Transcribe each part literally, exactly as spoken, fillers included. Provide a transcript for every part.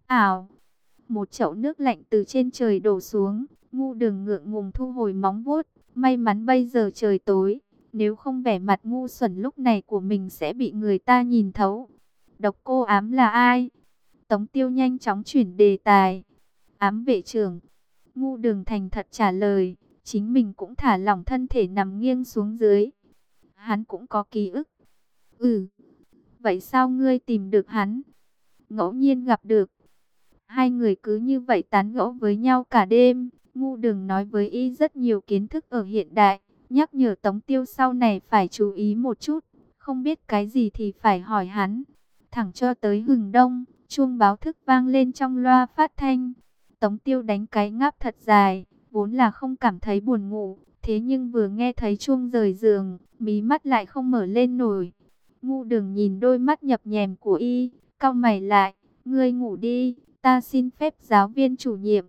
Ảo, một chậu nước lạnh từ trên trời đổ xuống, Ngu Đường ngượng ngùng thu hồi móng vuốt, may mắn bây giờ trời tối, nếu không vẻ mặt ngu xuẩn lúc này của mình sẽ bị người ta nhìn thấu. Độc cô ám là ai? Tống Tiêu nhanh chóng chuyển đề tài. Ám vệ trưởng. Ngu Đường thành thật trả lời, chính mình cũng thả lỏng thân thể nằm nghiêng xuống dưới. Hắn cũng có ký ức. Ừ, vậy sao ngươi tìm được hắn? Ngẫu nhiên gặp được. Hai người cứ như vậy tán gẫu với nhau cả đêm. Ngu Đường nói với y rất nhiều kiến thức ở hiện đại, nhắc nhở Tống Tiêu sau này phải chú ý một chút, không biết cái gì thì phải hỏi hắn. Thẳng cho tới hừng đông, chuông báo thức vang lên trong loa phát thanh. Tống Tiêu đánh cái ngáp thật dài, vốn là không cảm thấy buồn ngủ, thế nhưng vừa nghe thấy chuông rời giường, mí mắt lại không mở lên nổi. Ngu Đường nhìn đôi mắt nhập nhèm của y, cau mày lại, ngươi ngủ đi, ta xin phép giáo viên chủ nhiệm.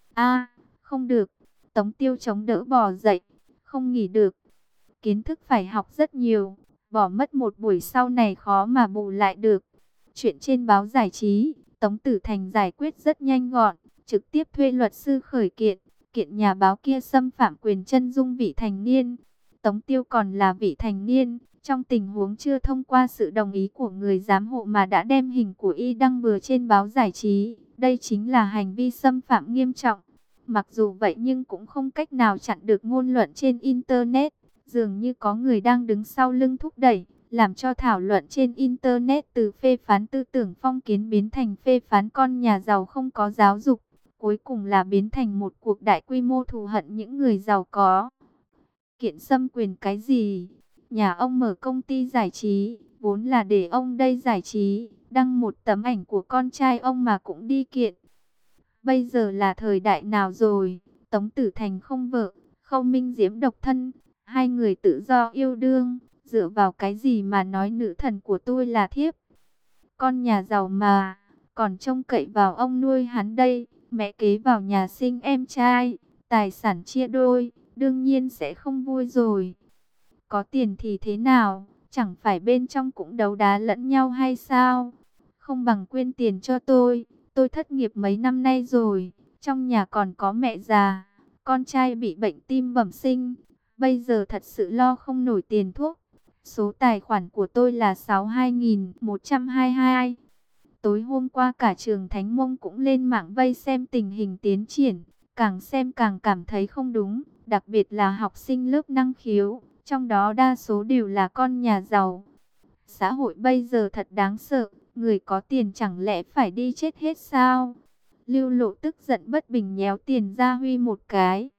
A, không được. Tống Tiêu chống đỡ bò dậy, không nghỉ được. Kiến thức phải học rất nhiều, bỏ mất một buổi sau này khó mà bù lại được. Chuyện trên báo giải trí, Tống Tử Thành giải quyết rất nhanh gọn, trực tiếp thuê luật sư khởi kiện, kiện nhà báo kia xâm phạm quyền chân dung vị thành niên. Tống Tiêu còn là vị thành niên, trong tình huống chưa thông qua sự đồng ý của người giám hộ mà đã đem hình của y đăng bừa trên báo giải trí. Đây chính là hành vi xâm phạm nghiêm trọng. Mặc dù vậy nhưng cũng không cách nào chặn được ngôn luận trên Internet. Dường như có người đang đứng sau lưng thúc đẩy, làm cho thảo luận trên Internet từ phê phán tư tưởng phong kiến biến thành phê phán con nhà giàu không có giáo dục. Cuối cùng là biến thành một cuộc đại quy mô thù hận những người giàu có. Kiện xâm quyền cái gì? Nhà ông mở công ty giải trí, vốn là để ông đây giải trí, đăng một tấm ảnh của con trai ông mà cũng đi kiện. Bây giờ là thời đại nào rồi? Tống Tử Thành không vợ, Khâu Minh Diễm độc thân, hai người tự do yêu đương, dựa vào cái gì mà nói nữ thần của tôi là thiếp? Con nhà giàu mà, còn trông cậy vào ông nuôi hắn đây, mẹ kế vào nhà sinh em trai, tài sản chia đôi, đương nhiên sẽ không vui rồi. Có tiền thì thế nào, chẳng phải bên trong cũng đấu đá lẫn nhau hay sao? Không bằng quyên tiền cho tôi, tôi thất nghiệp mấy năm nay rồi, trong nhà còn có mẹ già, con trai bị bệnh tim bẩm sinh, bây giờ thật sự lo không nổi tiền thuốc. Số tài khoản của tôi là sáu hai nghìn một trăm hai mươi hai. Tối hôm qua cả trường Thánh Mông cũng lên mạng vây xem tình hình tiến triển, càng xem càng cảm thấy không đúng, đặc biệt là học sinh lớp năng khiếu, trong đó đa số đều là con nhà giàu. Xã hội bây giờ thật đáng sợ, người có tiền chẳng lẽ phải đi chết hết sao? Lưu Lộ tức giận bất bình nhéo Tiền Gia Huy một cái.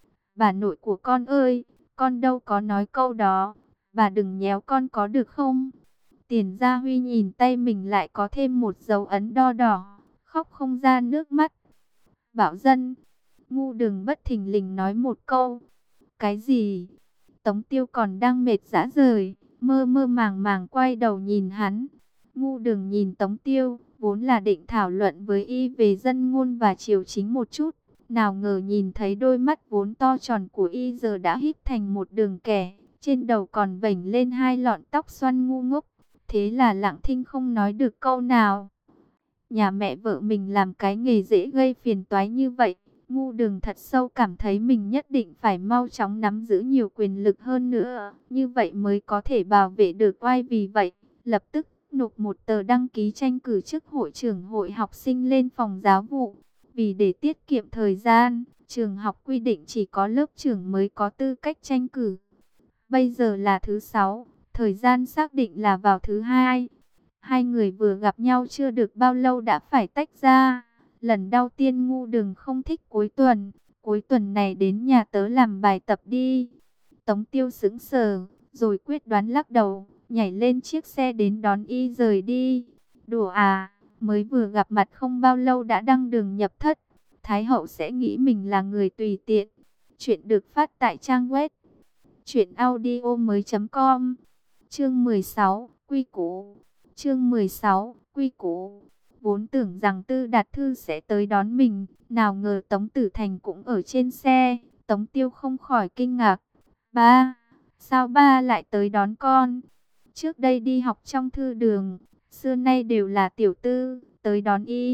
Bà nội của con ơi, con đâu có nói câu đó, bà đừng nhéo con có được không? Tiền Gia Huy nhìn tay mình lại có thêm một dấu ấn đo đỏ, khóc không ra nước mắt. Bảo Dân, Ngu Đường bất thình lình nói một câu. Cái gì? Tống Tiêu còn đang mệt rã rời, mơ mơ màng màng quay đầu nhìn hắn. Ngu Đường nhìn Tống Tiêu, vốn là định thảo luận với y về dân ngôn và triều chính một chút. Nào ngờ nhìn thấy đôi mắt vốn to tròn của y giờ đã híp thành một đường kẻ, trên đầu còn vểnh lên hai lọn tóc xoăn ngu ngốc. Thế là lặng thinh không nói được câu nào. Nhà mẹ vợ mình làm cái nghề dễ gây phiền toái như vậy. Ngu Đường thật sâu cảm thấy mình nhất định phải mau chóng nắm giữ nhiều quyền lực hơn nữa. Như vậy mới có thể bảo vệ được oai. Vì vậy, lập tức nộp một tờ đăng ký tranh cử chức hội trưởng hội học sinh lên phòng giáo vụ. Vì để tiết kiệm thời gian, trường học quy định chỉ có lớp trưởng mới có tư cách tranh cử. Bây giờ là thứ sáu, thời gian xác định là vào thứ hai. Hai người vừa gặp nhau chưa được bao lâu đã phải tách ra. Lần đầu tiên Ngu Đường không thích cuối tuần. Cuối tuần này đến nhà tớ làm bài tập đi. Tống Tiêu sững sờ, rồi quyết đoán lắc đầu, nhảy lên chiếc xe đến đón y rời đi. Đùa à, mới vừa gặp mặt không bao lâu đã đăng đường nhập thất. Thái hậu sẽ nghĩ mình là người tùy tiện. Chuyện được phát tại trang web truyện audio mới chấm com. Chương mười sáu, quy củ. Chương mười sáu, quy củ. Vốn tưởng rằng Tư Đạt Thư sẽ tới đón mình, nào ngờ Tống Tử Thành cũng ở trên xe. Tống Tiêu không khỏi kinh ngạc. Ba, sao ba lại tới đón con? Trước đây đi học trong thư đường, xưa nay đều là tiểu tư tới đón y,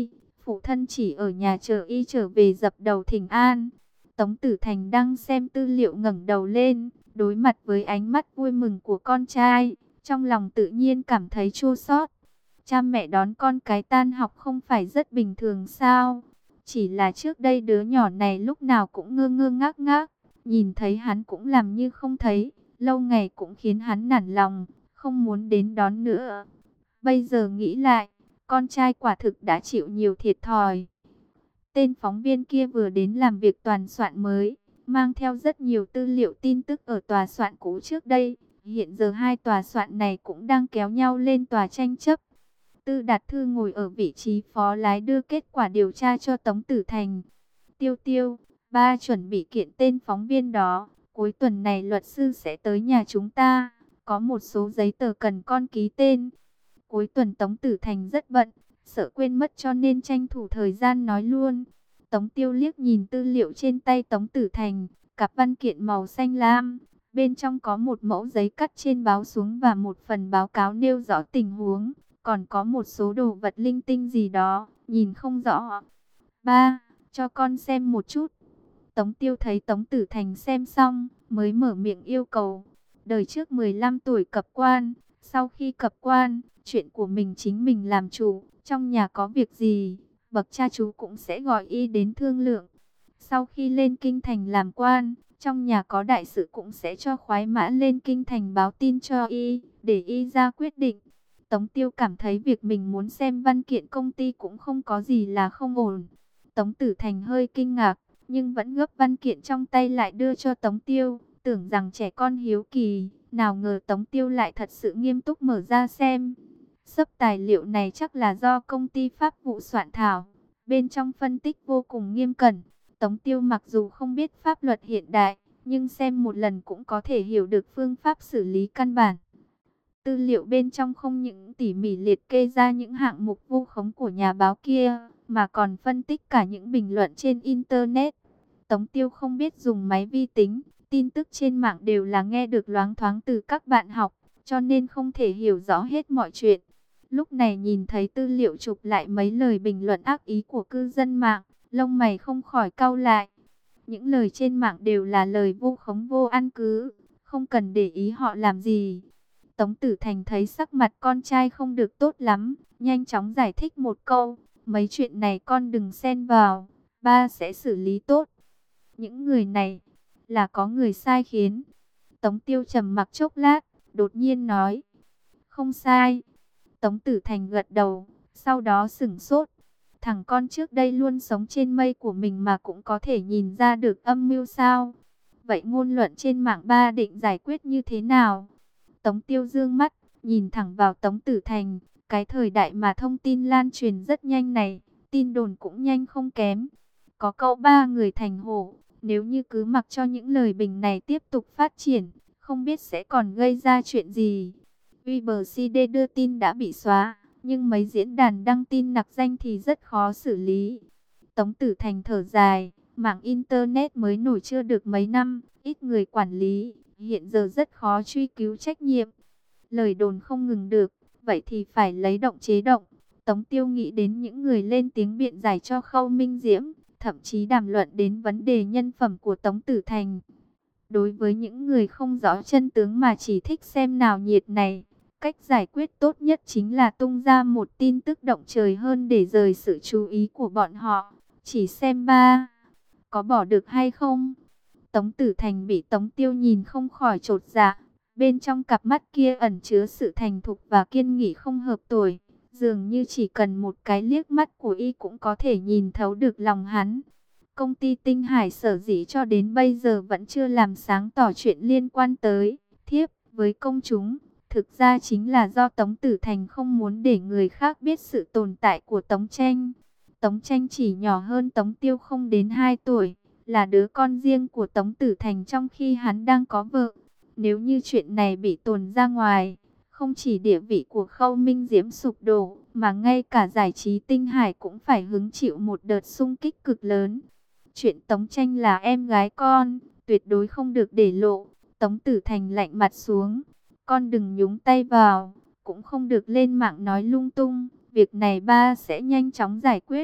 phụ thân chỉ ở nhà chờ y trở về dập đầu thỉnh an. Tống Tử Thành đang xem tư liệu ngẩng đầu lên, đối mặt với ánh mắt vui mừng của con trai, trong lòng tự nhiên cảm thấy chua xót. Cha mẹ đón con cái tan học không phải rất bình thường sao? Chỉ là trước đây đứa nhỏ này lúc nào cũng ngơ ngơ ngác ngác, nhìn thấy hắn cũng làm như không thấy, lâu ngày cũng khiến hắn nản lòng, không muốn đến đón nữa. Bây giờ nghĩ lại, con trai quả thực đã chịu nhiều thiệt thòi. Tên phóng viên kia vừa đến làm việc toàn soạn mới, mang theo rất nhiều tư liệu tin tức ở tòa soạn cũ trước đây. Hiện giờ hai tòa soạn này cũng đang kéo nhau lên tòa tranh chấp. Tư Đạt Thư ngồi ở vị trí phó lái đưa kết quả điều tra cho Tống Tử Thành. Tiêu Tiêu, ba chuẩn bị kiện tên phóng viên đó. Cuối tuần này luật sư sẽ tới nhà chúng ta. Có một số giấy tờ cần con ký tên. Cuối tuần Tống Tử Thành rất bận, sợ quên mất cho nên tranh thủ thời gian nói luôn. Tống Tiêu liếc nhìn tư liệu trên tay Tống Tử Thành, cặp văn kiện màu xanh lam. Bên trong có một mẫu giấy cắt trên báo xuống và một phần báo cáo nêu rõ tình huống. Còn có một số đồ vật linh tinh gì đó, nhìn không rõ. Ba, cho con xem một chút. Tống Tiêu thấy Tống Tử Thành xem xong, mới mở miệng yêu cầu. Đời trước mười lăm tuổi cập quan, sau khi cập quan, chuyện của mình chính mình làm chủ. Trong nhà có việc gì, bậc cha chú cũng sẽ gọi y đến thương lượng. Sau khi lên kinh thành làm quan, trong nhà có đại sự cũng sẽ cho khoái mã lên kinh thành báo tin cho y, để y ra quyết định. Tống Tiêu cảm thấy việc mình muốn xem văn kiện công ty cũng không có gì là không ổn. Tống Tử Thành hơi kinh ngạc, nhưng vẫn gấp văn kiện trong tay lại đưa cho Tống Tiêu, tưởng rằng trẻ con hiếu kỳ, nào ngờ Tống Tiêu lại thật sự nghiêm túc mở ra xem. Xấp tài liệu này chắc là do công ty pháp vụ soạn thảo, bên trong phân tích vô cùng nghiêm cẩn. Tống Tiêu mặc dù không biết pháp luật hiện đại, nhưng xem một lần cũng có thể hiểu được phương pháp xử lý căn bản. Tư liệu bên trong không những tỉ mỉ liệt kê ra những hạng mục vu khống của nhà báo kia, mà còn phân tích cả những bình luận trên Internet. Tống Tiêu không biết dùng máy vi tính, tin tức trên mạng đều là nghe được loáng thoáng từ các bạn học, cho nên không thể hiểu rõ hết mọi chuyện. Lúc này nhìn thấy tư liệu chụp lại mấy lời bình luận ác ý của cư dân mạng, lông mày không khỏi cau lại. Những lời trên mạng đều là lời vu khống vô căn cứ, không cần để ý họ làm gì. Tống Tử Thành thấy sắc mặt con trai không được tốt lắm, nhanh chóng giải thích một câu, mấy chuyện này con đừng xen vào, ba sẽ xử lý tốt. Những người này là có người sai khiến. Tống Tiêu trầm mặc chốc lát, đột nhiên nói, không sai. Tống Tử Thành gật đầu, sau đó sửng sốt. Thằng con trước đây luôn sống trên mây của mình mà cũng có thể nhìn ra được âm mưu sao? Vậy ngôn luận trên mạng ba định giải quyết như thế nào? Tống Tiêu dương mắt, nhìn thẳng vào Tống Tử Thành. Cái thời đại mà thông tin lan truyền rất nhanh này, tin đồn cũng nhanh không kém. Có câu ba người thành hổ, nếu như cứ mặc cho những lời bình này tiếp tục phát triển, không biết sẽ còn gây ra chuyện gì. Weibo đưa tin đã bị xóa, nhưng mấy diễn đàn đăng tin nặc danh thì rất khó xử lý. Tống Tử Thành thở dài, mạng Internet mới nổi chưa được mấy năm, ít người quản lý, hiện giờ rất khó truy cứu trách nhiệm. Lời đồn không ngừng được, vậy thì phải lấy động chế động. Tống Tiêu nghĩ đến những người lên tiếng biện giải cho Khâu Minh Diễm, thậm chí đàm luận đến vấn đề nhân phẩm của Tống Tử Thành. Đối với những người không rõ chân tướng mà chỉ thích xem náo nhiệt này, cách giải quyết tốt nhất chính là tung ra một tin tức động trời hơn để rời sự chú ý của bọn họ. Chỉ xem ba, có bỏ được hay không? Tống Tử Thành bị Tống Tiêu nhìn không khỏi chột dạ. Bên trong cặp mắt kia ẩn chứa sự thành thục và kiên nghị không hợp tuổi. Dường như chỉ cần một cái liếc mắt của y cũng có thể nhìn thấu được lòng hắn. Công ty Tinh Hải sở dĩ cho đến bây giờ vẫn chưa làm sáng tỏ chuyện liên quan tới thiếp với công chúng. Thực ra chính là do Tống Tử Thành không muốn để người khác biết sự tồn tại của Tống Tranh. Tống Tranh chỉ nhỏ hơn Tống Tiêu không đến hai tuổi, là đứa con riêng của Tống Tử Thành trong khi hắn đang có vợ. Nếu như chuyện này bị tuồn ra ngoài, không chỉ địa vị của Khâu Minh Diễm sụp đổ, mà ngay cả giải trí Tinh Hải cũng phải hứng chịu một đợt xung kích cực lớn. Chuyện Tống Tranh là em gái con, tuyệt đối không được để lộ. Tống Tử Thành lạnh mặt xuống, con đừng nhúng tay vào, cũng không được lên mạng nói lung tung. Việc này ba sẽ nhanh chóng giải quyết.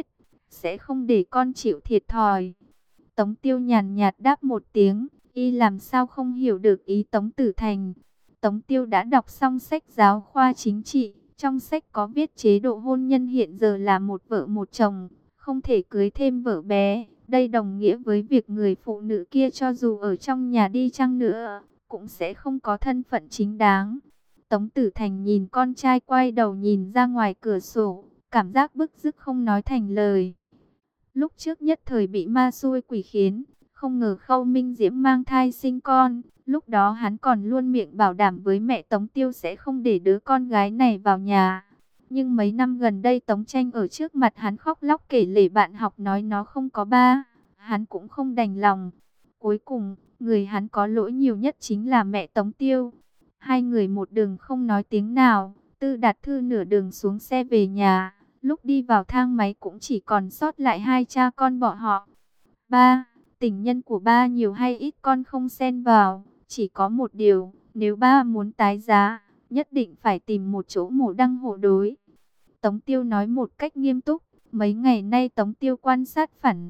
sẽ không để con chịu thiệt thòi. Tống Tiêu nhàn nhạt đáp một tiếng, y làm sao không hiểu được ý Tống Tử Thành. Tống Tiêu đã đọc xong sách giáo khoa chính trị, trong sách có viết chế độ hôn nhân hiện giờ là một vợ một chồng, không thể cưới thêm vợ bé. Đây đồng nghĩa với việc người phụ nữ kia cho dù ở trong nhà đi chăng nữa, cũng sẽ không có thân phận chính đáng. Tống Tử Thành nhìn con trai quay đầu nhìn ra ngoài cửa sổ, cảm giác bức rứt không nói thành lời. Lúc trước nhất thời bị ma xui quỷ khiến, không ngờ Khâu Minh Diễm mang thai sinh con. Lúc đó hắn còn luôn miệng bảo đảm với mẹ Tống Tiêu sẽ không để đứa con gái này vào nhà. Nhưng mấy năm gần đây Tống Tranh ở trước mặt hắn khóc lóc kể lể bạn học nói nó không có ba. Hắn cũng không đành lòng. Cuối cùng, người hắn có lỗi nhiều nhất chính là mẹ Tống Tiêu. Hai người một đường không nói tiếng nào. Tư Đạt Thư nửa đường xuống xe về nhà. Lúc đi vào thang máy cũng chỉ còn sót lại hai cha con bọn họ. Ba, tình nhân của ba nhiều hay ít con không xen vào. Chỉ có một điều, nếu ba muốn tái giá, nhất định phải tìm một chỗ mổ đăng hộ đối. Tống Tiêu nói một cách nghiêm túc. Mấy ngày nay Tống Tiêu quan sát phản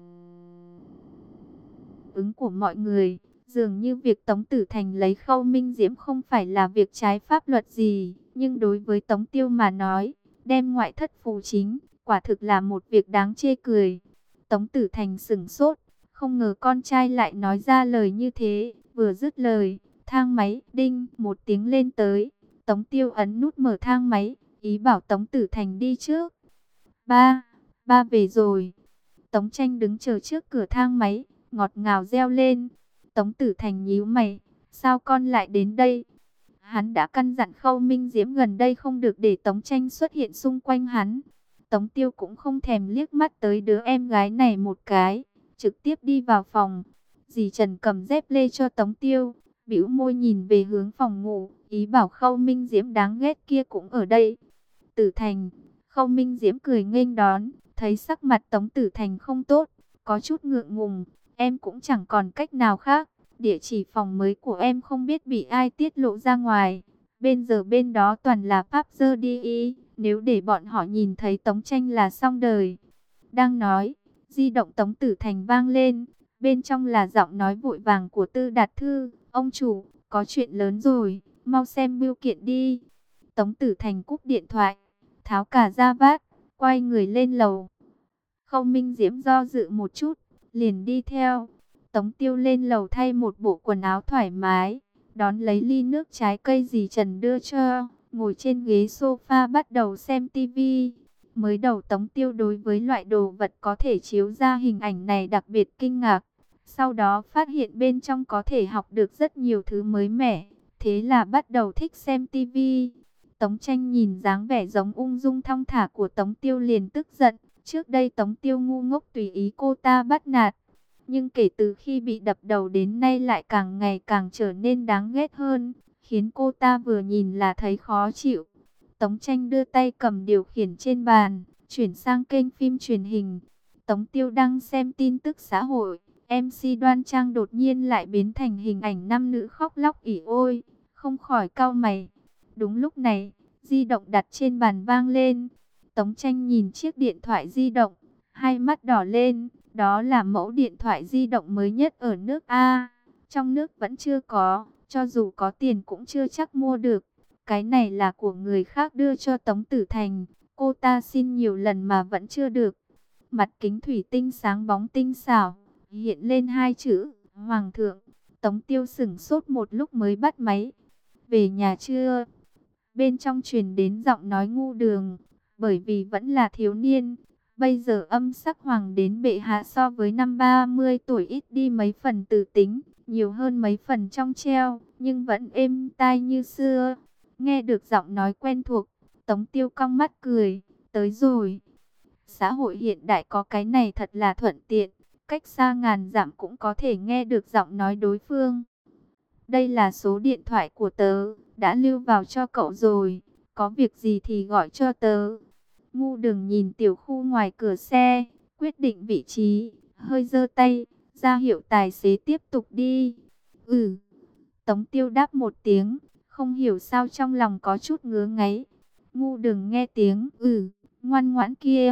ứng của mọi người. Dường như việc Tống Tử Thành lấy Khâu Minh Diễm không phải là việc trái pháp luật gì. Nhưng đối với Tống Tiêu mà nói, đem ngoại thất phù chính, quả thực là một việc đáng chê cười. Tống Tử Thành sửng sốt, không ngờ con trai lại nói ra lời như thế. Vừa dứt lời, thang máy đinh một tiếng lên tới. Tống Tiêu ấn nút mở thang máy, ý bảo Tống Tử Thành đi trước. Ba, ba về rồi. Tống Tranh đứng chờ trước cửa thang máy, ngọt ngào reo lên. Tống Tử Thành nhíu mày, sao con lại đến đây? Hắn đã căn dặn Khâu Minh Diễm gần đây không được để Tống Tranh xuất hiện xung quanh hắn. Tống Tiêu cũng không thèm liếc mắt tới đứa em gái này một cái, trực tiếp đi vào phòng. Dì Trần cầm dép lê cho Tống Tiêu, bĩu môi nhìn về hướng phòng ngủ, ý bảo Khâu Minh Diễm đáng ghét kia cũng ở đây. Tử Thành, Khâu Minh Diễm cười nghênh đón, thấy sắc mặt Tống Tử Thành không tốt, có chút ngượng ngùng, em cũng chẳng còn cách nào khác. Địa chỉ phòng mới của em không biết bị ai tiết lộ ra ngoài. Bên giờ bên đó toàn là pháp dơ đi y. Nếu để bọn họ nhìn thấy Tống Tranh là xong đời. Đang nói, di động Tống Tử Thành vang lên. Bên trong là giọng nói vội vàng của Tư Đạt Thư. Ông chủ, có chuyện lớn rồi, mau xem bưu kiện đi. Tống Tử Thành cúp điện thoại, tháo cả da vát, quay người lên lầu. Khâu Minh Diễm do dự một chút, liền đi theo. Tống Tiêu lên lầu thay một bộ quần áo thoải mái, đón lấy ly nước trái cây dì Trần đưa cho, ngồi trên ghế sofa bắt đầu xem tivi. Mới đầu Tống Tiêu đối với loại đồ vật có thể chiếu ra hình ảnh này đặc biệt kinh ngạc. Sau đó phát hiện bên trong có thể học được rất nhiều thứ mới mẻ, thế là bắt đầu thích xem tivi. Tống Tranh nhìn dáng vẻ giống ung dung thong thả của Tống Tiêu liền tức giận. Trước đây Tống Tiêu ngu ngốc tùy ý cô ta bắt nạt. Nhưng kể từ khi bị đập đầu đến nay lại càng ngày càng trở nên đáng ghét hơn, khiến cô ta vừa nhìn là thấy khó chịu. Tống Tranh đưa tay cầm điều khiển trên bàn, chuyển sang kênh phim truyền hình. Tống Tiêu đang xem tin tức xã hội, em xê Đoan Trang đột nhiên lại biến thành hình ảnh nam nữ khóc lóc ỉ ôi, không khỏi cau mày. Đúng lúc này, di động đặt trên bàn vang lên. Tống Tranh nhìn chiếc điện thoại di động, hai mắt đỏ lên. Đó là mẫu điện thoại di động mới nhất ở nước A. Trong nước vẫn chưa có, cho dù có tiền cũng chưa chắc mua được. Cái này là của người khác đưa cho Tống Tử Thành. Cô ta xin nhiều lần mà vẫn chưa được. Mặt kính thủy tinh sáng bóng tinh xảo, hiện lên hai chữ Hoàng thượng. Tống Tiêu sửng sốt một lúc mới bắt máy. Về nhà chưa? Bên trong truyền đến giọng nói ngu đường. Bởi vì vẫn là thiếu niên, bây giờ âm sắc hoàng đến bệ hạ so với năm ba mươi tuổi ít đi mấy phần từ tính, nhiều hơn mấy phần trong treo, nhưng vẫn êm tai như xưa. Nghe được giọng nói quen thuộc, Tống Tiêu cong mắt cười, tới rồi. Xã hội hiện đại có cái này thật là thuận tiện, cách xa ngàn dặm cũng có thể nghe được giọng nói đối phương. Đây là số điện thoại của tớ, đã lưu vào cho cậu rồi, có việc gì thì gọi cho tớ. Ngu Đường nhìn tiểu khu ngoài cửa xe, quyết định vị trí, hơi giơ tay, ra hiệu tài xế tiếp tục đi. Ừ. Tống Tiêu đáp một tiếng, không hiểu sao trong lòng có chút ngứa ngáy. Ngu Đường nghe tiếng ừ, ngoan ngoãn kia,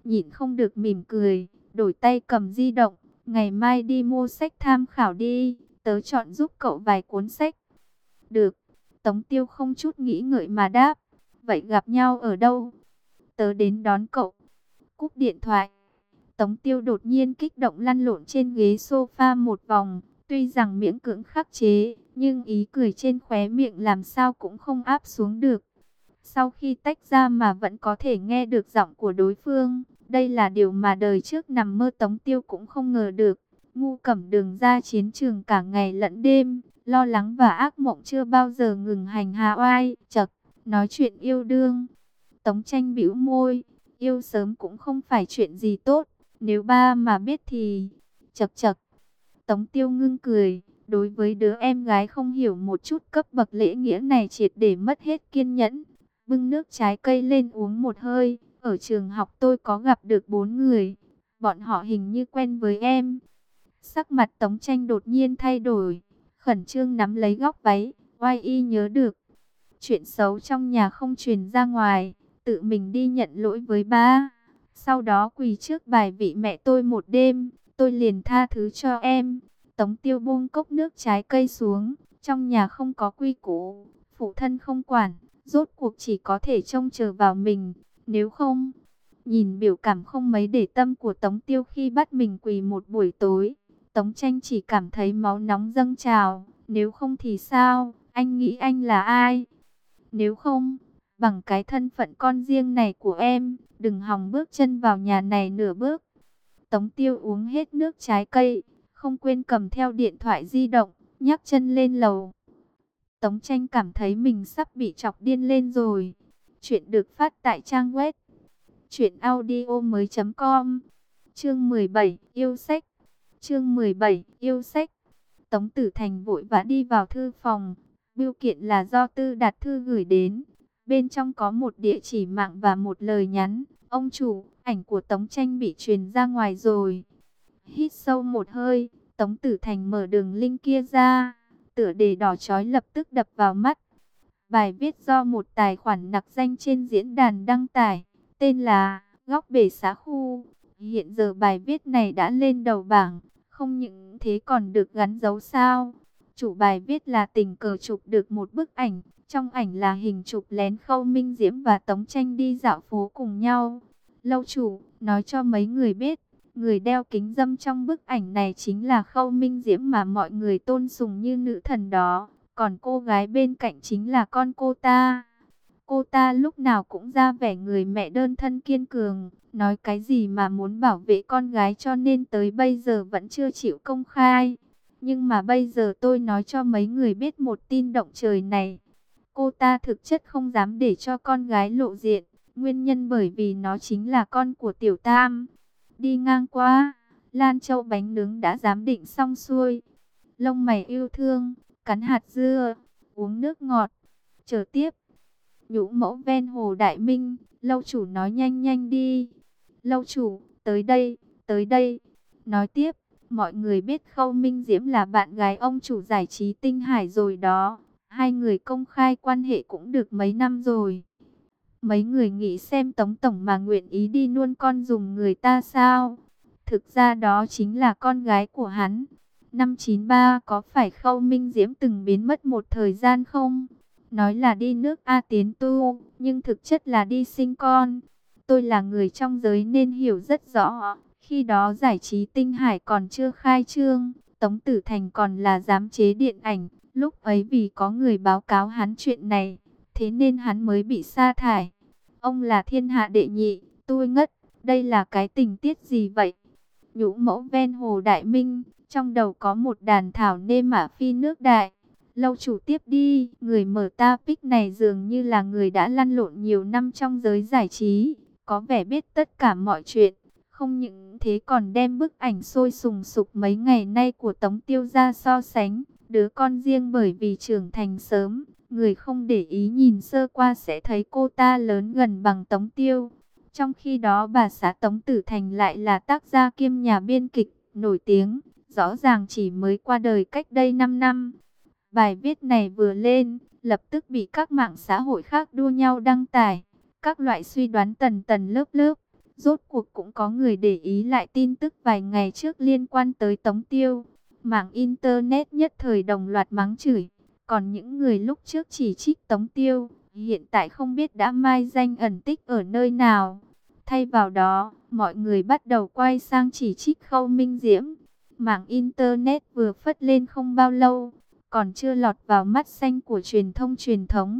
nhịn không được mỉm cười, đổi tay cầm di động. Ngày mai đi mua sách tham khảo đi, tớ chọn giúp cậu vài cuốn sách. Được, Tống Tiêu không chút nghĩ ngợi mà đáp. Vậy gặp nhau ở đâu? Tớ đến đón cậu. Cúp điện thoại. Tống Tiêu đột nhiên kích động lăn lộn trên ghế sofa một vòng. Tuy rằng miễn cưỡng khắc chế, nhưng ý cười trên khóe miệng làm sao cũng không áp xuống được. Sau khi tách ra mà vẫn có thể nghe được giọng của đối phương. Đây là điều mà đời trước nằm mơ Tống Tiêu cũng không ngờ được. Ngu Cẩm Đường ra chiến trường cả ngày lẫn đêm, lo lắng và ác mộng chưa bao giờ ngừng hành hạ oai, chật, nói chuyện yêu đương. Tống Tranh bĩu môi, yêu sớm cũng không phải chuyện gì tốt, nếu ba mà biết thì... Chật chật, Tống Tiêu ngưng cười, đối với đứa em gái không hiểu một chút cấp bậc lễ nghĩa này triệt để mất hết kiên nhẫn. Bưng nước trái cây lên uống một hơi, ở trường học tôi có gặp được bốn người, bọn họ hình như quen với em. Sắc mặt Tống Tranh đột nhiên thay đổi, khẩn trương nắm lấy góc váy, oai y nhớ được. Chuyện xấu trong nhà không truyền ra ngoài, tự mình đi nhận lỗi với ba. Sau đó quỳ trước bài vị mẹ tôi một đêm, tôi liền tha thứ cho em. Tống Tiêu buông cốc nước trái cây xuống, trong nhà không có quy củ, phụ thân không quản, rốt cuộc chỉ có thể trông chờ vào mình, nếu không... Nhìn biểu cảm không mấy để tâm của Tống Tiêu khi bắt mình quỳ một buổi tối, Tống Tranh chỉ cảm thấy máu nóng dâng trào. Nếu không thì sao? Anh nghĩ anh là ai? Nếu không, bằng cái thân phận con riêng này của em, đừng hòng bước chân vào nhà này nửa bước. Tống Tiêu uống hết nước trái cây, không quên cầm theo điện thoại di động, nhấc chân lên lầu. Tống Tranh cảm thấy mình sắp bị chọc điên lên rồi. Chuyện được phát tại trang web truyện audio mới chấm com. Chương mười bảy, yêu sách. Chương mười bảy, yêu sách. Tống Tử Thành vội vã đi vào thư phòng. Bưu kiện là do Tư Đạt Thư gửi đến. Bên trong có một địa chỉ mạng và một lời nhắn. Ông chủ, ảnh của Tống Tranh bị truyền ra ngoài rồi. Hít sâu một hơi, Tống Tử Thành mở đường link kia ra. Tựa đề đỏ chói lập tức đập vào mắt. Bài viết do một tài khoản nặc danh trên diễn đàn đăng tải, tên là Góc Bể Xá Khu. Hiện giờ bài viết này đã lên đầu bảng, không những thế còn được gắn dấu sao. Chủ bài viết là tình cờ chụp được một bức ảnh, trong ảnh là hình chụp lén Khâu Minh Diễm và Tống Tranh đi dạo phố cùng nhau. Lâu chủ, nói cho mấy người biết, người đeo kính râm trong bức ảnh này chính là Khâu Minh Diễm mà mọi người tôn sùng như nữ thần đó. Còn cô gái bên cạnh chính là con cô ta. Cô ta lúc nào cũng ra vẻ người mẹ đơn thân kiên cường, nói cái gì mà muốn bảo vệ con gái cho nên tới bây giờ vẫn chưa chịu công khai. Nhưng mà bây giờ tôi nói cho mấy người biết một tin động trời này. Cô ta thực chất không dám để cho con gái lộ diện, nguyên nhân bởi vì nó chính là con của Tiểu Tam. Đi ngang qua, Lan Châu bánh nướng đã giám định xong xuôi. Lông mày yêu thương, cắn hạt dưa, uống nước ngọt. Chờ tiếp. Nhũ mẫu ven hồ Đại Minh, lâu chủ nói nhanh nhanh đi. Lâu chủ, tới đây, tới đây. Nói tiếp, mọi người biết Khâu Minh Diễm là bạn gái ông chủ giải trí Tinh Hải rồi đó. Hai người công khai quan hệ cũng được mấy năm rồi. Mấy người nghĩ xem Tống Tổng mà nguyện ý đi nuôi con dùng người ta sao? Thực ra đó chính là con gái của hắn. Năm chín ba có phải Khâu Minh Diễm từng biến mất một thời gian không? Nói là đi nước A tiến tu, nhưng thực chất là đi sinh con. Tôi là người trong giới nên hiểu rất rõ. Khi đó giải trí Tinh Hải còn chưa khai trương, Tống Tử Thành còn là giám chế điện ảnh. Lúc ấy vì có người báo cáo hắn chuyện này, thế nên hắn mới bị sa thải. Ông là thiên hạ đệ nhị, tôi ngất, đây là cái tình tiết gì vậy? Nhũ mẫu ven hồ Đại Minh, trong đầu có một đàn thảo nê mã phi nước đại. Lâu chủ tiếp đi, người mở topic này dường như là người đã lăn lộn nhiều năm trong giới giải trí, có vẻ biết tất cả mọi chuyện. Không những thế còn đem bức ảnh sôi sùng sục mấy ngày nay của Tống Tiêu ra so sánh. Đứa con riêng bởi vì trưởng thành sớm, người không để ý nhìn sơ qua sẽ thấy cô ta lớn gần bằng Tống Tiêu. Trong khi đó bà xã Tống Tử Thành lại là tác gia kiêm nhà biên kịch nổi tiếng, rõ ràng chỉ mới qua đời cách đây năm năm. Bài viết này vừa lên, lập tức bị các mạng xã hội khác đua nhau đăng tải. Các loại suy đoán tần tần lớp lớp, Rốt cuộc cũng có người để ý lại tin tức vài ngày trước liên quan tới Tống Tiêu. Mạng Internet nhất thời đồng loạt mắng chửi. Còn những người lúc trước chỉ trích Tống Tiêu, hiện tại không biết đã mai danh ẩn tích ở nơi nào. Thay vào đó, mọi người bắt đầu quay sang chỉ trích Khâu Minh Diễm. Mạng Internet vừa phất lên không bao lâu, còn chưa lọt vào mắt xanh của truyền thông truyền thống.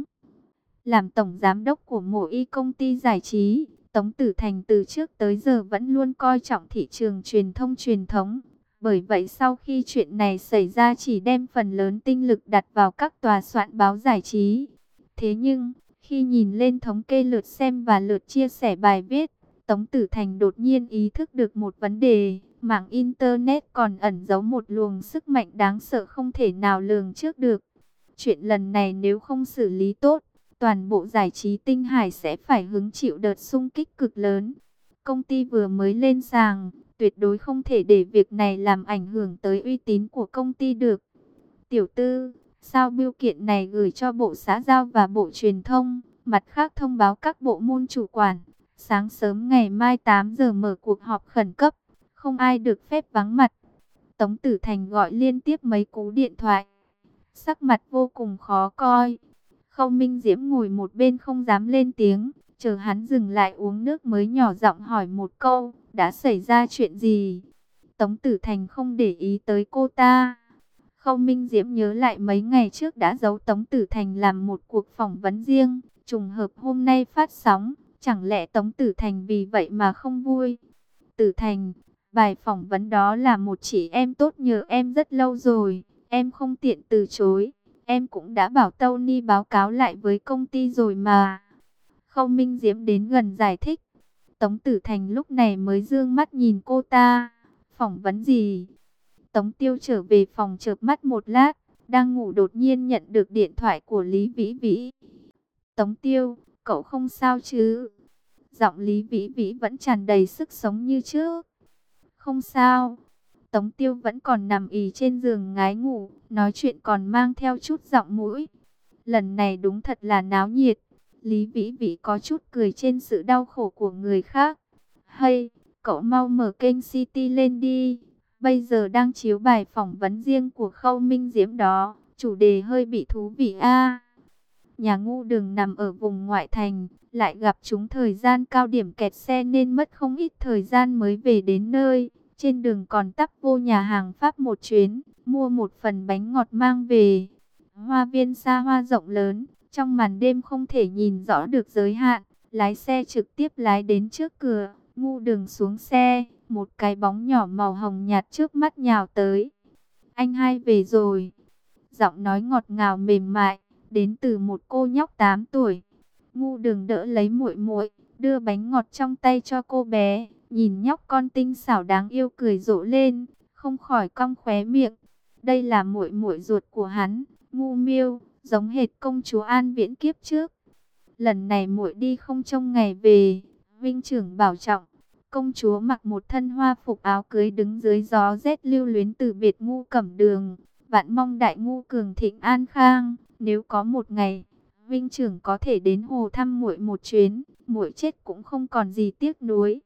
Làm tổng giám đốc của mỗi y công ty giải trí, Tống Tử Thành từ trước tới giờ vẫn luôn coi trọng thị trường truyền thông truyền thống. Bởi vậy sau khi chuyện này xảy ra chỉ đem phần lớn tinh lực đặt vào các tòa soạn báo giải trí. Thế nhưng, khi nhìn lên thống kê lượt xem và lượt chia sẻ bài viết, Tống Tử Thành đột nhiên ý thức được một vấn đề. Mạng Internet còn ẩn giấu một luồng sức mạnh đáng sợ không thể nào lường trước được. Chuyện lần này nếu không xử lý tốt, toàn bộ giải trí Tinh Hải sẽ phải hứng chịu đợt xung kích cực lớn. Công ty vừa mới lên sàn, tuyệt đối không thể để việc này làm ảnh hưởng tới uy tín của công ty được. Tiểu tư, sao bưu kiện này gửi cho Bộ Xã giao và Bộ Truyền thông, mặt khác thông báo các bộ môn chủ quản. Sáng sớm ngày mai tám giờ mở cuộc họp khẩn cấp, không ai được phép vắng mặt. Tống Tử Thành gọi liên tiếp mấy cú điện thoại, sắc mặt vô cùng khó coi. Khâu Minh Diễm ngồi một bên không dám lên tiếng, chờ hắn dừng lại uống nước mới nhỏ giọng hỏi một câu, đã xảy ra chuyện gì? Tống Tử Thành không để ý tới cô ta. Khâu Minh Diễm nhớ lại mấy ngày trước đã giấu Tống Tử Thành làm một cuộc phỏng vấn riêng, trùng hợp hôm nay phát sóng, chẳng lẽ Tống Tử Thành vì vậy mà không vui? Tử Thành, bài phỏng vấn đó là một chị em tốt nhờ em rất lâu rồi, em không tiện từ chối. Em cũng đã bảo Tony báo cáo lại với công ty rồi mà. Khâu Minh Diễm đến gần giải thích. Tống Tử Thành lúc này mới dương mắt nhìn cô ta. Phỏng vấn gì? Tống Tiêu trở về phòng chợp mắt một lát, đang ngủ đột nhiên nhận được điện thoại của Lý Vĩ Vĩ. Tống Tiêu, cậu không sao chứ? Giọng Lý Vĩ Vĩ vẫn tràn đầy sức sống như trước. Không sao. Tống Tiêu vẫn còn nằm ì trên giường ngái ngủ, nói chuyện còn mang theo chút giọng mũi. Lần này đúng thật là náo nhiệt. Lý Vĩ Vĩ có chút cười trên sự đau khổ của người khác. Hay, cậu mau mở kênh City lên đi. Bây giờ đang chiếu bài phỏng vấn riêng của Khâu Minh Diễm đó. Chủ đề hơi bị thú vị a. Nhà ngu Đường nằm ở vùng ngoại thành, lại gặp chúng thời gian cao điểm kẹt xe nên mất không ít thời gian mới về đến nơi. Trên đường còn tấp vô nhà hàng Pháp một chuyến, mua một phần bánh ngọt mang về. Hoa viên xa hoa rộng lớn, trong màn đêm không thể nhìn rõ được giới hạn. Lái xe trực tiếp lái đến trước cửa, ngu Đường xuống xe, một cái bóng nhỏ màu hồng nhạt trước mắt nhào tới. Anh hai về rồi. Giọng nói ngọt ngào mềm mại, đến từ một cô nhóc tám tuổi. Ngu Đường đỡ lấy muội muội, đưa bánh ngọt trong tay cho cô bé. Nhìn nhóc con tinh xảo đáng yêu cười rộ lên, không khỏi cong khóe miệng. Đây là muội muội ruột của hắn, Ngu Miêu, giống hệt công chúa An Viễn kiếp trước. Lần này muội đi không trông ngày về, huynh trưởng bảo trọng. Công chúa mặc một thân hoa phục áo cưới đứng dưới gió rét lưu luyến từ biệt Ngu Cẩm Đường. Vạn mong đại ngu cường thịnh an khang, nếu có một ngày, huynh trưởng có thể đến hồ thăm muội một chuyến, muội chết cũng không còn gì tiếc nuối.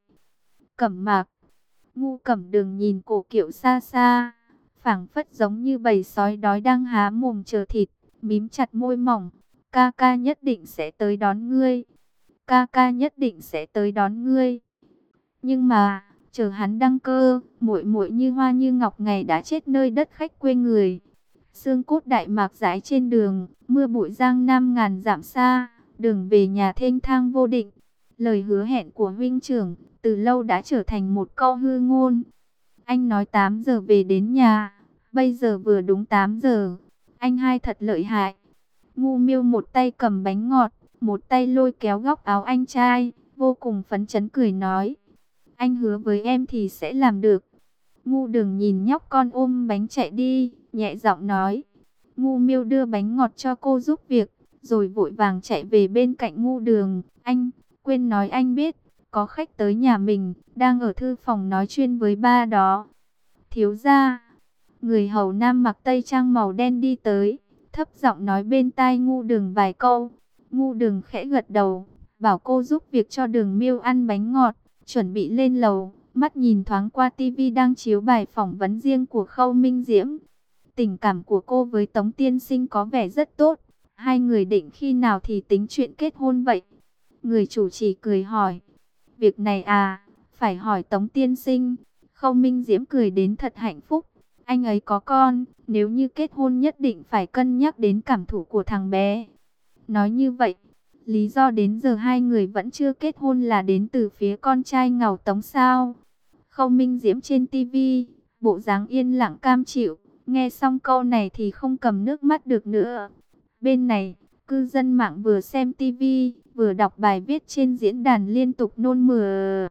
Cẩm Mạc, Ngu Cẩm Đường nhìn cổ kiệu xa xa, phảng phất giống như bầy sói đói đang há mồm chờ thịt, mím chặt môi mỏng. Ca ca nhất định sẽ tới đón ngươi. Ca ca nhất định sẽ tới đón ngươi. Nhưng mà, chờ hắn đăng cơ, muội muội như hoa như ngọc ngày đã chết nơi đất khách quê người. Xương cốt Đại Mạc rải trên đường, mưa bụi giang nam ngàn dặm xa, đường về nhà thênh thang vô định. Lời hứa hẹn của huynh trưởng từ lâu đã trở thành một câu hư ngôn. Anh nói tám giờ về đến nhà, bây giờ vừa đúng tám giờ. Anh hai thật lợi hại. Ngu Miêu một tay cầm bánh ngọt, một tay lôi kéo góc áo anh trai, vô cùng phấn chấn cười nói. Anh hứa với em thì sẽ làm được. Ngu Đường nhìn nhóc con ôm bánh chạy đi, nhẹ giọng nói. Ngu Miêu đưa bánh ngọt cho cô giúp việc, rồi vội vàng chạy về bên cạnh Ngu Đường. Anh, quên nói anh biết, có khách tới nhà mình, đang ở thư phòng nói chuyện với ba đó. Thiếu gia, người hầu nam mặc tây trang màu đen đi tới, thấp giọng nói bên tai Ngu Đường vài câu. Ngu Đường khẽ gật đầu, bảo cô giúp việc cho Đường Miêu ăn bánh ngọt, chuẩn bị lên lầu, mắt nhìn thoáng qua tivi đang chiếu bài phỏng vấn riêng của Khâu Minh Diễm. Tình cảm của cô với Tống tiên sinh có vẻ rất tốt. Hai người định khi nào thì tính chuyện kết hôn vậy? Người chủ trì cười hỏi. Việc này à, phải hỏi Tống tiên sinh. Khâu Minh Diễm cười đến thật hạnh phúc. Anh ấy có con, nếu như kết hôn nhất định phải cân nhắc đến cảm thụ của thằng bé. Nói như vậy, lý do đến giờ hai người vẫn chưa kết hôn là đến từ phía con trai Ngào Tống sao? Khâu Minh Diễm trên tivi, bộ dáng yên lặng cam chịu. Nghe xong câu này thì không cầm nước mắt được nữa. Bên này, cư dân mạng vừa xem tivi, vừa đọc bài viết trên diễn đàn liên tục nôn mửa.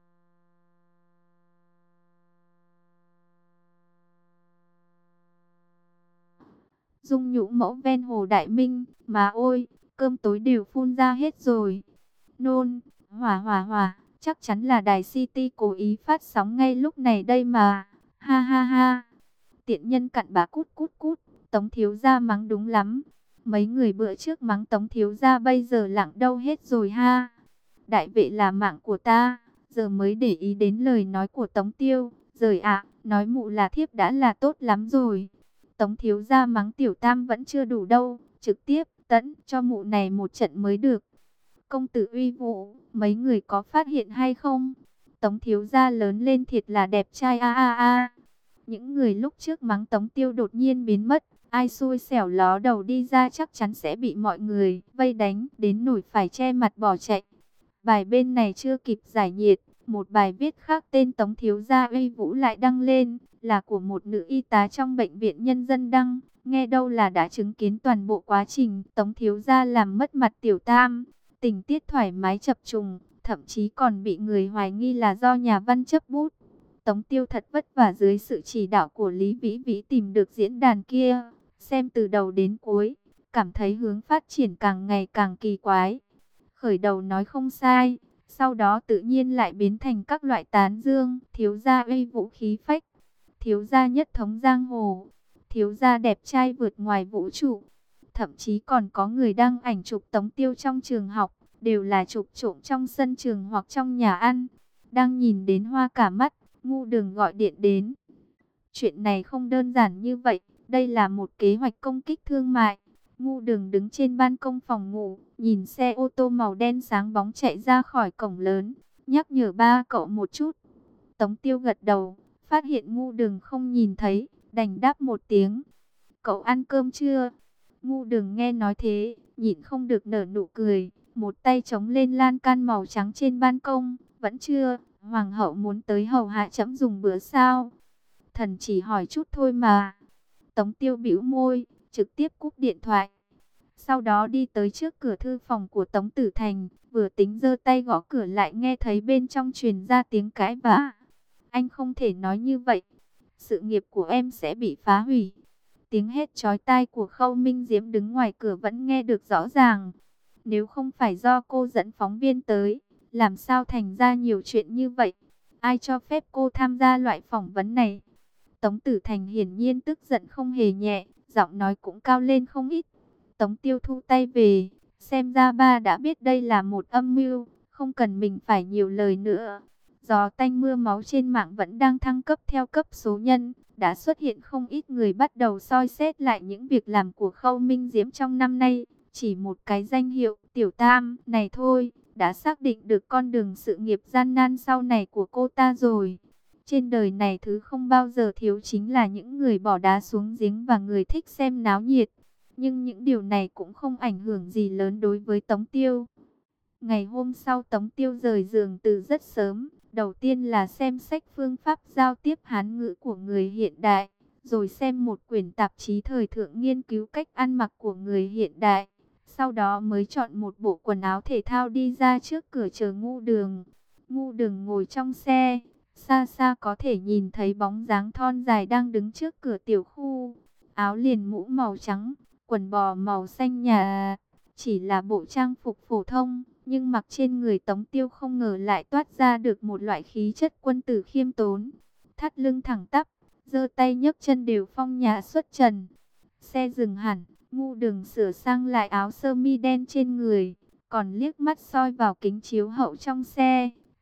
Dung nhũ mẫu ven hồ Đại Minh, mà ôi, cơm tối đều phun ra hết rồi. Nôn, hỏa hỏa hỏa, chắc chắn là đài City cố ý phát sóng ngay lúc này đây mà. Ha ha ha. Tiện nhân cặn bã cút cút cút, Tống thiếu gia mắng đúng lắm. Mấy người bữa trước mắng Tống thiếu gia bây giờ lặng đâu hết rồi ha. Đại vệ là mạng của ta, giờ mới để ý đến lời nói của Tống Tiêu. Rời ạ, nói mụ là thiếp đã là tốt lắm rồi. Tống thiếu gia mắng tiểu tam vẫn chưa đủ đâu, trực tiếp tẫn cho mụ này một trận mới được. Công tử uy vũ, mấy người có phát hiện hay không? Tống thiếu gia lớn lên thiệt là đẹp trai a a a. Những người lúc trước mắng Tống Tiêu đột nhiên biến mất, ai xui xẻo ló đầu đi ra chắc chắn sẽ bị mọi người vây đánh đến nổi phải che mặt bỏ chạy. Bài bên này chưa kịp giải nhiệt, một bài viết khác tên Tống thiếu gia uy vũ lại đăng lên, là của một nữ y tá trong bệnh viện nhân dân đăng. Nghe đâu là đã chứng kiến toàn bộ quá trình Tống thiếu gia làm mất mặt tiểu tam, tình tiết thoải mái chập trùng, thậm chí còn bị người hoài nghi là do nhà văn chấp bút. Tống Tiêu thật vất vả dưới sự chỉ đạo của Lý Vĩ Vĩ tìm được diễn đàn kia, xem từ đầu đến cuối, cảm thấy hướng phát triển càng ngày càng kỳ quái. Khởi đầu nói không sai, sau đó tự nhiên lại biến thành các loại tán dương, thiếu gia uy vũ khí phách, thiếu gia nhất thống giang hồ, thiếu gia đẹp trai vượt ngoài vũ trụ. Thậm chí còn có người đăng ảnh chụp Tống Tiêu trong trường học, đều là chụp trộm trong sân trường hoặc trong nhà ăn. Đang nhìn đến hoa cả mắt, Ngu Đường gọi điện đến. Chuyện này không đơn giản như vậy, đây là một kế hoạch công kích thương mại. Ngu Đường đứng trên ban công phòng ngủ, nhìn xe ô tô màu đen sáng bóng chạy ra khỏi cổng lớn, nhắc nhở ba cậu một chút. Tống Tiêu gật đầu, phát hiện Ngu Đường không nhìn thấy, đành đáp một tiếng. Cậu ăn cơm chưa? Ngu Đường nghe nói thế, nhịn không được nở nụ cười, một tay chống lên lan can màu trắng trên ban công. Vẫn chưa, hoàng hậu muốn tới hầu hạ trẫm dùng bữa sao? Thần chỉ hỏi chút thôi mà. Tống Tiêu bĩu môi, trực tiếp cúp điện thoại. Sau đó đi tới trước cửa thư phòng của Tống Tử Thành, vừa tính giơ tay gõ cửa lại nghe thấy bên trong truyền ra tiếng cãi vã. Anh không thể nói như vậy, sự nghiệp của em sẽ bị phá hủy. Tiếng hét chói tai của Khâu Minh Diễm đứng ngoài cửa vẫn nghe được rõ ràng. Nếu không phải do cô dẫn phóng viên tới, làm sao thành ra nhiều chuyện như vậy? Ai cho phép cô tham gia loại phỏng vấn này? Tống Tử Thành hiển nhiên tức giận không hề nhẹ, giọng nói cũng cao lên không ít. Tống Tiêu thu tay về, xem ra ba đã biết đây là một âm mưu, không cần mình phải nhiều lời nữa. Gió tanh mưa máu trên mạng vẫn đang thăng cấp theo cấp số nhân, đã xuất hiện không ít người bắt đầu soi xét lại những việc làm của Khâu Minh Diễm trong năm nay. Chỉ một cái danh hiệu tiểu tam này thôi, đã xác định được con đường sự nghiệp gian nan sau này của cô ta rồi. Trên đời này thứ không bao giờ thiếu chính là những người bỏ đá xuống giếng và người thích xem náo nhiệt. Nhưng những điều này cũng không ảnh hưởng gì lớn đối với Tống Tiêu. Ngày hôm sau Tống Tiêu rời giường từ rất sớm. Đầu tiên là xem sách phương pháp giao tiếp Hán ngữ của người hiện đại. Rồi xem một quyển tạp chí thời thượng nghiên cứu cách ăn mặc của người hiện đại. Sau đó mới chọn một bộ quần áo thể thao đi ra trước cửa chờ Ngu Đường. Ngu Đường ngồi trong xe, xa xa có thể nhìn thấy bóng dáng thon dài đang đứng trước cửa tiểu khu. Áo liền mũ màu trắng, quần bò màu xanh nhà. Chỉ là bộ trang phục phổ thông, nhưng mặc trên người Tống Tiêu không ngờ lại toát ra được một loại khí chất quân tử khiêm tốn. Thắt lưng thẳng tắp, giơ tay nhấc chân đều phong nhã xuất trần. Xe dừng hẳn. Ngu Đường sửa sang lại áo sơ mi đen trên người, còn liếc mắt soi vào kính chiếu hậu trong xe.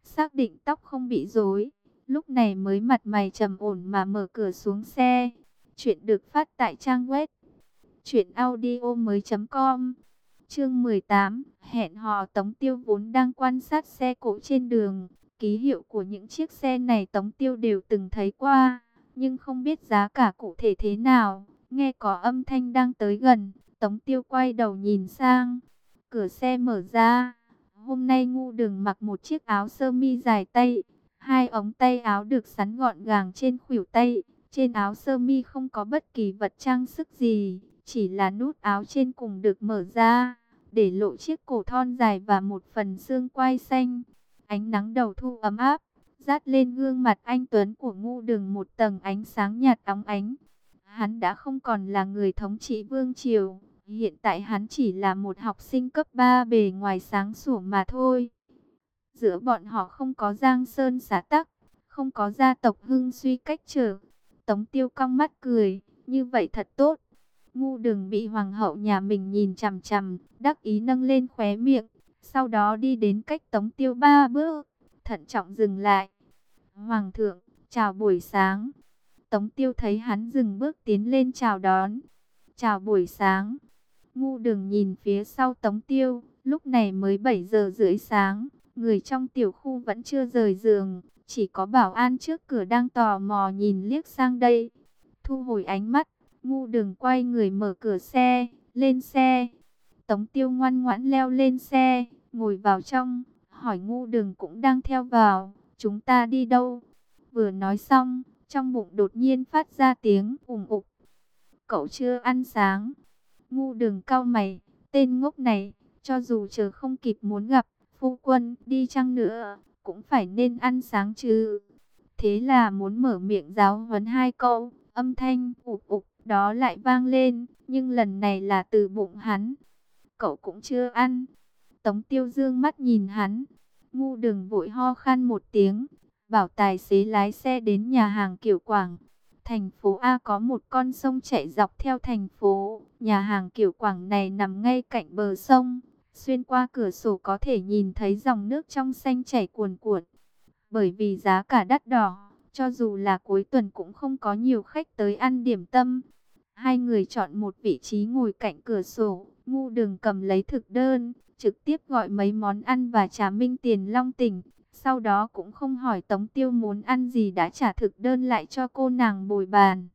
xác định tóc không bị rối, lúc này mới mặt mày trầm ổn mà mở cửa xuống xe. Chuyện được phát tại trang web truyện audio mới.com. Chương mười tám, hẹn hò. Tống Tiêu vốn đang quan sát xe cộ trên đường, ký hiệu của những chiếc xe này Tống Tiêu đều từng thấy qua, nhưng không biết giá cả cụ thể thế nào. Nghe có âm thanh đang tới gần, Tống Tiêu quay đầu nhìn sang, cửa xe mở ra. Hôm nay Ngu Đường mặc một chiếc áo sơ mi dài tay, hai ống tay áo được sắn gọn gàng trên khuỷu tay. Trên áo sơ mi không có bất kỳ vật trang sức gì, chỉ là nút áo trên cùng được mở ra, để lộ chiếc cổ thon dài và một phần xương quai xanh. Ánh nắng đầu thu ấm áp, dát lên gương mặt anh tuấn của Ngu Đường một tầng ánh sáng nhạt óng ánh. Hắn đã không còn là người thống trị vương triều, hiện tại hắn chỉ là một học sinh cấp ba bề ngoài sáng sủa mà thôi. Giữa bọn họ không có giang sơn xã tắc, không có gia tộc hưng suy cách trở. Tống Tiêu cong mắt cười, như vậy thật tốt. Ngu Đường bị hoàng hậu nhà mình nhìn chằm chằm, đắc ý nâng lên khóe miệng, sau đó đi đến cách Tống Tiêu ba bước, thận trọng dừng lại. Hoàng thượng, chào buổi sáng. Tống Tiêu thấy hắn dừng bước tiến lên chào đón. Chào buổi sáng. Ngu Đường nhìn phía sau Tống Tiêu, lúc này mới bảy giờ rưỡi sáng, người trong tiểu khu vẫn chưa rời giường, chỉ có bảo an trước cửa đang tò mò nhìn liếc sang đây. Thu hồi ánh mắt, Ngu Đường quay người mở cửa xe, lên xe. Tống Tiêu ngoan ngoãn leo lên xe, ngồi vào trong, hỏi Ngu Đường cũng đang theo vào, chúng ta đi đâu? Vừa nói xong, trong bụng đột nhiên phát ra tiếng ùng ục. Cậu chưa ăn sáng. Ngu Đường cau mày, tên ngốc này, cho dù chờ không kịp muốn gặp phu quân đi chăng nữa, cũng phải nên ăn sáng chứ. Thế là muốn mở miệng giáo huấn hai câu, âm thanh ục ục đó lại vang lên, nhưng lần này là từ bụng hắn. Cậu cũng chưa ăn. Tống Tiêu dương mắt nhìn hắn. Ngu Đường vội ho khan một tiếng, bảo tài xế lái xe đến nhà hàng Kiểu Quảng. Thành phố A có một con sông chạy dọc theo thành phố. Nhà hàng Kiểu Quảng này nằm ngay cạnh bờ sông. Xuyên qua cửa sổ có thể nhìn thấy dòng nước trong xanh chảy cuồn cuộn. Bởi vì giá cả đắt đỏ, cho dù là cuối tuần cũng không có nhiều khách tới ăn điểm tâm. Hai người chọn một vị trí ngồi cạnh cửa sổ. Ngu Đường cầm lấy thực đơn, trực tiếp gọi mấy món ăn và trà Minh Tiền Long Tỉnh. Sau đó cũng không hỏi Tống Tiêu muốn ăn gì đã trả thực đơn lại cho cô nàng bồi bàn.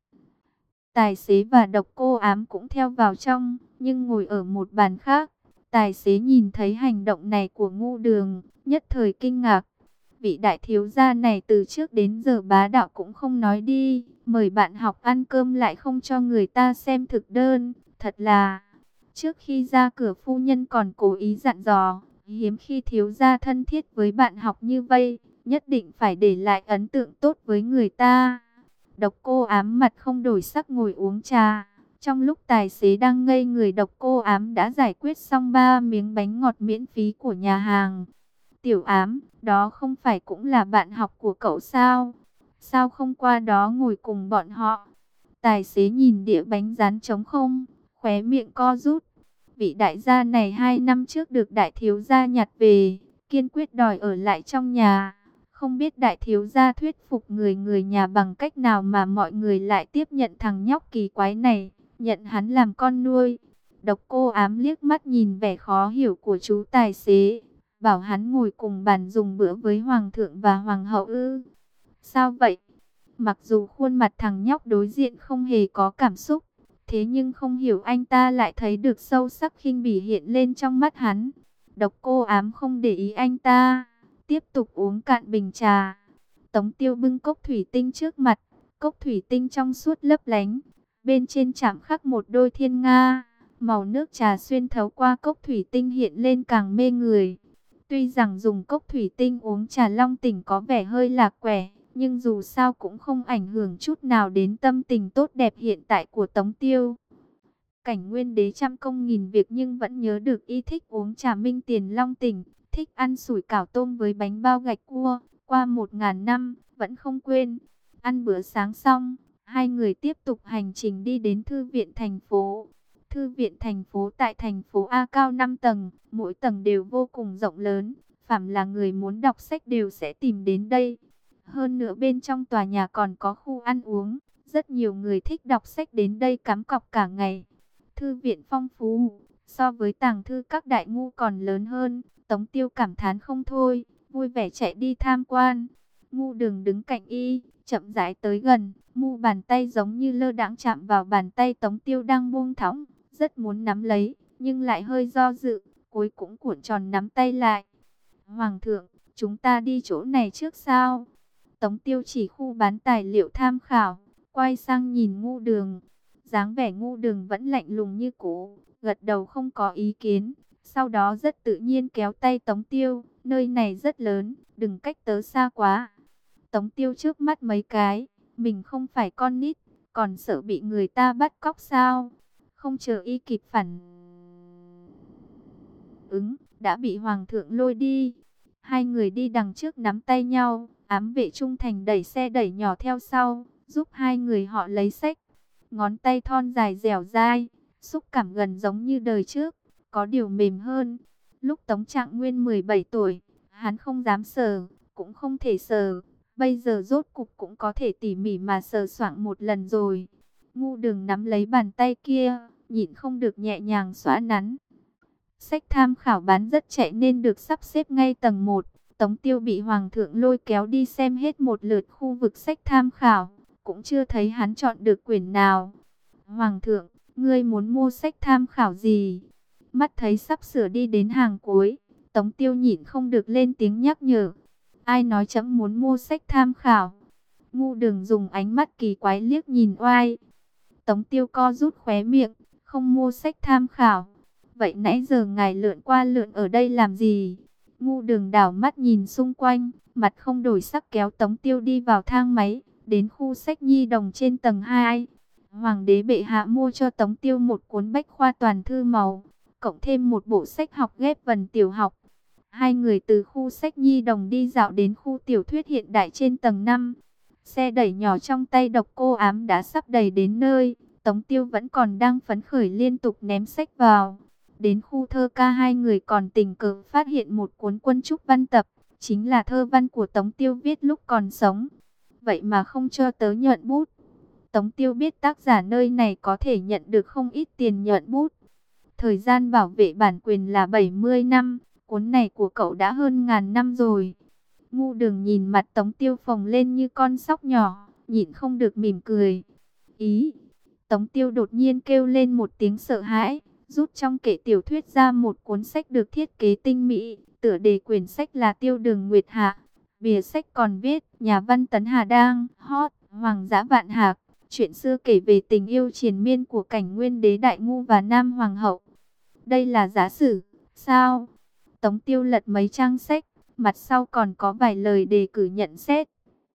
Tài xế và Độc Cô Ám cũng theo vào trong, nhưng ngồi ở một bàn khác. Tài xế nhìn thấy hành động này của Ngu Đường, nhất thời kinh ngạc. Vị đại thiếu gia này từ trước đến giờ bá đạo cũng không nói đi, mời bạn học ăn cơm lại không cho người ta xem thực đơn, thật là... Trước khi ra cửa phu nhân còn cố ý dặn dò, hiếm khi thiếu gia thân thiết với bạn học như vậy, nhất định phải để lại ấn tượng tốt với người ta. Độc Cô Ám mặt không đổi sắc ngồi uống trà. Trong lúc tài xế đang ngây người, Độc Cô Ám đã giải quyết xong ba miếng bánh ngọt miễn phí của nhà hàng. Tiểu Ám, đó không phải cũng là bạn học của cậu sao? Sao không qua đó ngồi cùng bọn họ? Tài xế nhìn đĩa bánh rán trống không, khóe miệng co rút. Vị đại gia này hai năm trước được đại thiếu gia nhặt về, kiên quyết đòi ở lại trong nhà. Không biết đại thiếu gia thuyết phục người người nhà bằng cách nào mà mọi người lại tiếp nhận thằng nhóc kỳ quái này, nhận hắn làm con nuôi. Độc Cô Ám liếc mắt nhìn vẻ khó hiểu của chú tài xế, bảo hắn ngồi cùng bàn dùng bữa với hoàng thượng và hoàng hậu ư? Sao vậy? Mặc dù khuôn mặt thằng nhóc đối diện không hề có cảm xúc, thế nhưng không hiểu anh ta lại thấy được sâu sắc khinh bỉ hiện lên trong mắt hắn. Độc Cô Ám không để ý anh ta, tiếp tục uống cạn bình trà. Tống Tiêu bưng cốc thủy tinh trước mặt, cốc thủy tinh trong suốt lấp lánh, bên trên chạm khắc một đôi thiên nga, màu nước trà xuyên thấu qua cốc thủy tinh hiện lên càng mê người. Tuy rằng dùng cốc thủy tinh uống trà Long Tỉnh có vẻ hơi lạc quẻ, nhưng dù sao cũng không ảnh hưởng chút nào đến tâm tình tốt đẹp hiện tại của Tống Tiêu. Cảnh Nguyên Đế trăm công nghìn việc nhưng vẫn nhớ được y thích uống trà Minh Tiền Long Tỉnh, thích ăn sủi cảo tôm với bánh bao gạch cua, qua một ngàn năm, vẫn không quên. Ăn bữa sáng xong, hai người tiếp tục hành trình đi đến thư viện thành phố. Thư viện thành phố tại thành phố A cao năm tầng, mỗi tầng đều vô cùng rộng lớn. Phàm là người muốn đọc sách đều sẽ tìm đến đây. Hơn nữa bên trong tòa nhà còn có khu ăn uống. Rất nhiều người thích đọc sách đến đây cắm cọc cả ngày. Thư viện phong phú, so với tàng thư các đại ngu còn lớn hơn. Tống Tiêu cảm thán không thôi, vui vẻ chạy đi tham quan. Ngu Đường đứng cạnh y, chậm rãi tới gần, mu bàn tay giống như lơ đãng chạm vào bàn tay Tống Tiêu đang buông thõng, rất muốn nắm lấy, nhưng lại hơi do dự, cuối cũng cuộn tròn nắm tay lại. Hoàng thượng, chúng ta đi chỗ này trước sao? Tống Tiêu chỉ khu bán tài liệu tham khảo, quay sang nhìn Ngu Đường. Dáng vẻ Ngu Đường vẫn lạnh lùng như cũ, gật đầu không có ý kiến. Sau đó rất tự nhiên kéo tay Tống Tiêu, nơi này rất lớn, đừng cách tớ xa quá. Tống Tiêu trước mắt mấy cái, mình không phải con nít, còn sợ bị người ta bắt cóc sao? Không chờ y kịp phản ứng, đã bị Hoàng thượng lôi đi. Hai người đi đằng trước nắm tay nhau, ám vệ trung thành đẩy xe đẩy nhỏ theo sau, giúp hai người họ lấy sách. Ngón tay thon dài dẻo dai, xúc cảm gần giống như đời trước, có điều mềm hơn. Lúc Tống Trạng Nguyên mười bảy tuổi, hắn không dám sờ, cũng không thể sờ. Bây giờ rốt cục cũng có thể tỉ mỉ mà sờ soạng một lần rồi. Ngu Đường nắm lấy bàn tay kia, nhịn không được nhẹ nhàng xóa nắn. Sách tham khảo bán rất chạy nên được sắp xếp ngay tầng một. Tống Tiêu bị Hoàng thượng lôi kéo đi xem hết một lượt khu vực sách tham khảo, cũng chưa thấy hắn chọn được quyển nào. Hoàng thượng, ngươi muốn mua sách tham khảo gì? Mắt thấy sắp sửa đi đến hàng cuối, Tống Tiêu nhịn không được lên tiếng nhắc nhở. Ai nói chấm muốn mua sách tham khảo? Ngu Đường dùng ánh mắt kỳ quái liếc nhìn oai. Tống Tiêu co rút khóe miệng, không mua sách tham khảo. Vậy nãy giờ ngài lượn qua lượn ở đây làm gì? Ngu Đường đảo mắt nhìn xung quanh, mặt không đổi sắc kéo Tống Tiêu đi vào thang máy, đến khu sách nhi đồng trên tầng hai. Hoàng đế bệ hạ mua cho Tống Tiêu một cuốn bách khoa toàn thư màu, cộng thêm một bộ sách học ghép vần tiểu học. Hai người từ khu sách nhi đồng đi dạo đến khu tiểu thuyết hiện đại trên tầng năm. Xe đẩy nhỏ trong tay Độc Cô Ám đã sắp đầy đến nơi, Tống Tiêu vẫn còn đang phấn khởi liên tục ném sách vào. Đến khu thơ ca hai người còn tình cờ phát hiện một cuốn quân trúc văn tập, chính là thơ văn của Tống Tiêu viết lúc còn sống. Vậy mà không cho tớ nhuận bút. Tống Tiêu biết tác giả nơi này có thể nhận được không ít tiền nhuận bút. Thời gian bảo vệ bản quyền là bảy mươi năm, cuốn này của cậu đã hơn ngàn năm rồi. Ngu Đường nhìn mặt Tống Tiêu phồng lên như con sóc nhỏ, nhịn không được mỉm cười. Ý! Tống Tiêu đột nhiên kêu lên một tiếng sợ hãi, rút trong kệ tiểu thuyết ra một cuốn sách được thiết kế tinh mỹ. Tựa đề quyển sách là Tiêu Đường Nguyệt Hạ. Bìa sách còn viết, nhà văn Tấn Hà đang hot, Hoàng dã Vạn Hạc. Chuyện xưa kể về tình yêu triền miên của Cảnh Nguyên Đế Đại Ngu và Nam Hoàng hậu. Đây là giả sử, sao? Tống Tiêu lật mấy trang sách, mặt sau còn có vài lời đề cử nhận xét.